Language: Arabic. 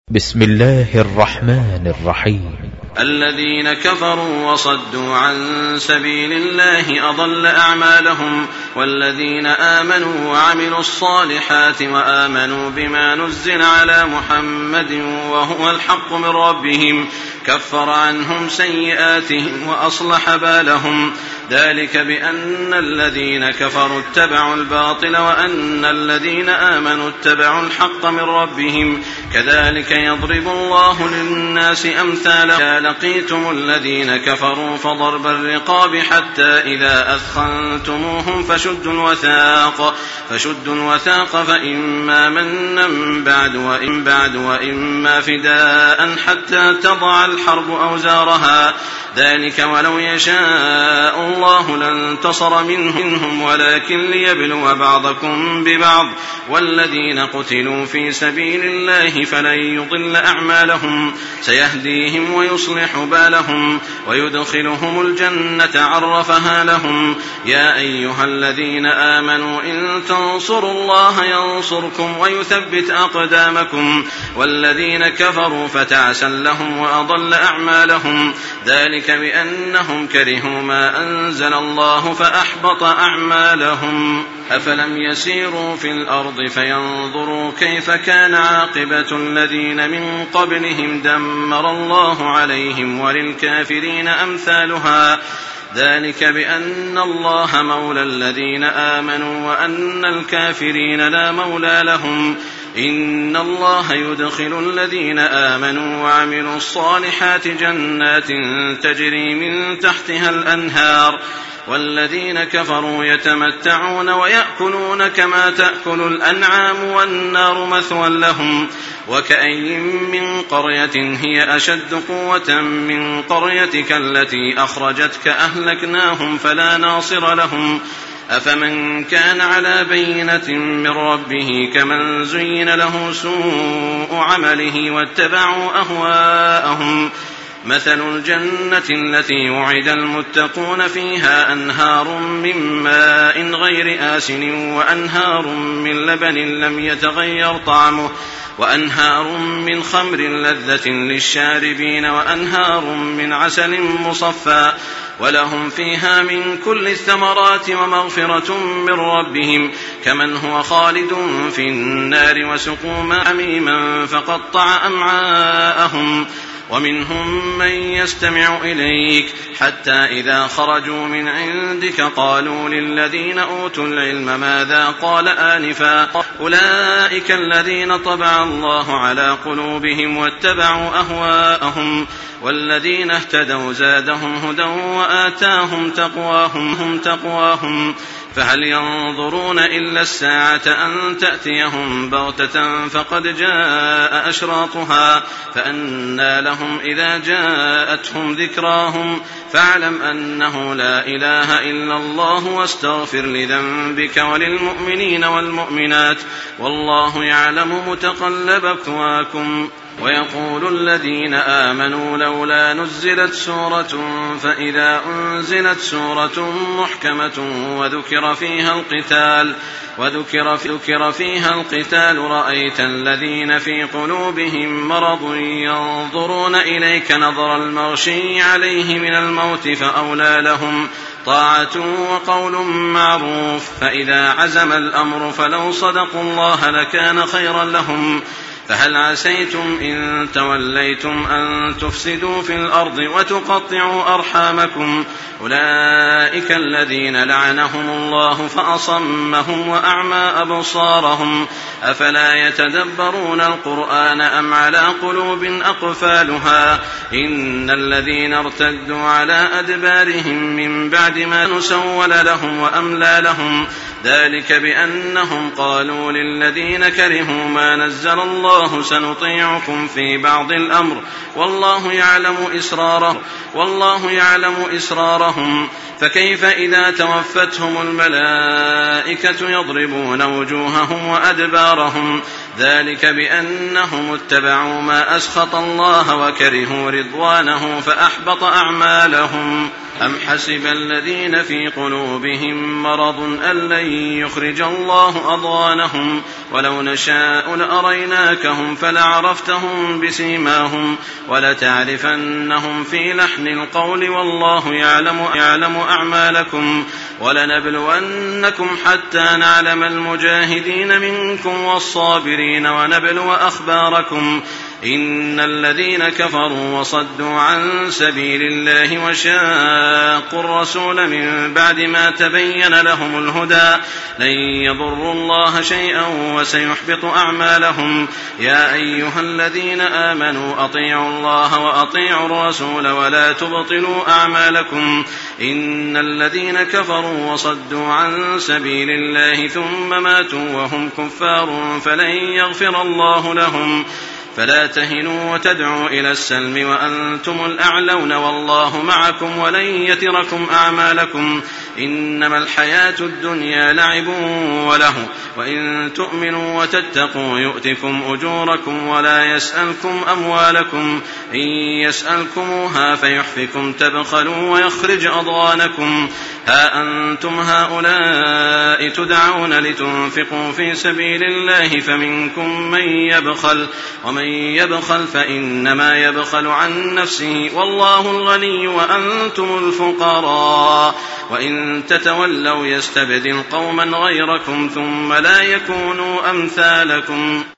بسم الله الرحمن الرحيم. الذين كفروا وصدوا عن سبيل الله أضل أعمالهم، والذين آمنوا وعملوا الصالحات وآمنوا بما نزل على محمد وهو الحق من ربهم كفر عنهم سيئاتهم وأصلح بالهم، ذلك بأن الذين كفروا اتبعوا الباطل وأن الذين آمنوا اتبعوا الحق من ربهم، كذلك يضرب الله للناس أمثالا. لقيتم الذين كفروا فضرب الرقاب حتى إذا أثخنتموهم فشدوا الوثاق فإما منا بعد وإما فداء حتى تضع الحرب أوزارها، ذلك ولو يشاء الله لانتصر منهم ولكن ليبلو بعضكم ببعض، والذين قتلوا في سبيل الله فلن يضل أعمالهم، سيهديهم ويصلح بالهم ويدخلهم الجنة عرفها لهم. يا أيها الذين آمنوا إن تنصروا الله ينصركم ويثبت أقدامكم، والذين كفروا فتعسا لهم وأضل أعمالهم، ذلك بأنهم كرهوا ما أنزل الله فأحبط أعمالهم. أفلم يسيروا في الأرض فينظروا كيف كان عاقبة الذين من قبلهم دمر الله عليهم وللكافرين أمثالها، ذلك بأن الله مولى الذين آمنوا وأن الكافرين لا مولى لهم. إن الله يدخل الذين آمنوا وعملوا الصالحات جنات تجري من تحتها الأنهار، والذين كفروا يتمتعون ويأكلون كما تأكل الأنعام والنار مثوى لهم. وكأي من قرية هي أشد قوة من قريتك التي أخرجتك أهلكناهم فلا ناصر لهم. أفمن كان على بينة من ربه كمن زين له سوء عمله واتبعوا أهواءهم. مثل الجنة التي وعد المتقون فيها أنهار من ماء غير آسن وأنهار من لبن لم يتغير طعمه وأنهار من خمر لذة للشاربين وأنهار من عسل مصفى، ولهم فيها من كل الثمرات ومغفرة من ربهم، كمن هو خالد في النار وسقوا ماء حميما فقطع أمعاءهم. ومنهم من يستمع إليك حتى إذا خرجوا من عندك قالوا للذين أوتوا العلم ماذا قال آنفا، أولئك الذين طبع الله على قلوبهم واتبعوا أهواءهم، والذين اهتدوا زادهم هدى وآتاهم تقواهم. فهل ينظرون إلا الساعة أن تأتيهم بغتة فقد جاء أشراطها، فأنى لهم إذا جاءتهم ذكراهم. فاعلم أنه لا إله إلا الله واستغفر لذنبك وللمؤمنين والمؤمنات، والله يعلم متقلبكم. ويقول الذين آمنوا لولا نزلت سورة، فإذا أنزلت سورة محكمة وذكر فيها القتال رأيت الذين في قلوبهم مرض ينظرون إليك نظر المغشي عليه من الموت، فأولى لهم طاعة وقول معروف. فإذا عزم الأمر فلو صدقوا الله لكان خيرا لهم. فهل عسيتم إن توليتم أن تفسدوا في الأرض وتقطعوا أرحامكم، أولئك الذين لعنهم الله فأصمهم وأعمى أبصارهم، أفلا يتدبرون القرآن أم على قلوب أقفالها. إن الذين ارتدوا على أدبارهم من بعد ما نسول لهم وأملى لهم، ذلك بأنهم قالوا للذين كرهوا ما نزل الله سنطيعكم في بعض الأمر والله يعلم إسرارهم. فكيف إذا توفتهم الملائكة يضربون وجوههم وأدبارهم، ذلك بأنهم اتبعوا ما أسخط الله وكرهوا رضوانه فأحبط أعمالهم. أم حسب الذين في قلوبهم مرض أن لن يخرج الله أضغانهم ولو نشاء لأريناكهم فلعرفتهم بسيماهم ولتعرفنهم في لحن القول والله يعلم أعمالكم ولنبلونكم حتى نعلم المجاهدين منكم والصابرين ونبلو أخباركم. إن الذين كفروا وصدوا عن سبيل الله وشاقوا الرسول من بعد ما تبين لهم الهدى لن يضروا الله شيئا وسيحبط أعمالهم. يا أيها الذين آمنوا أطيعوا الله وأطيعوا الرسول ولا تبطلوا أعمالكم. إن الذين كفروا وصدوا عن سبيل الله ثم ماتوا وهم كفار فلن يغفر الله لهم. فلا تهنوا وتدعوا إلى السلم وأنتم الأعلون والله معكم ولن يتركم أعمالكم. إنما الحياة الدنيا لعب وله وإن تؤمنوا وتتقوا يؤتكم أجوركم ولا يسألكم أموالكم. إن يسألكموها فيحفكم تبخلوا ويخرج أضغانكم. ها أنتم هؤلاء تدعون لتنفقوا في سبيل الله فمنكم من يبخل ومن يبخل فإنما يبخل عن نفسه والله الغني وأنتم الفقراء وإن تتولوا يستبدل قوما غيركم ثم لا يكونوا أمثالكم.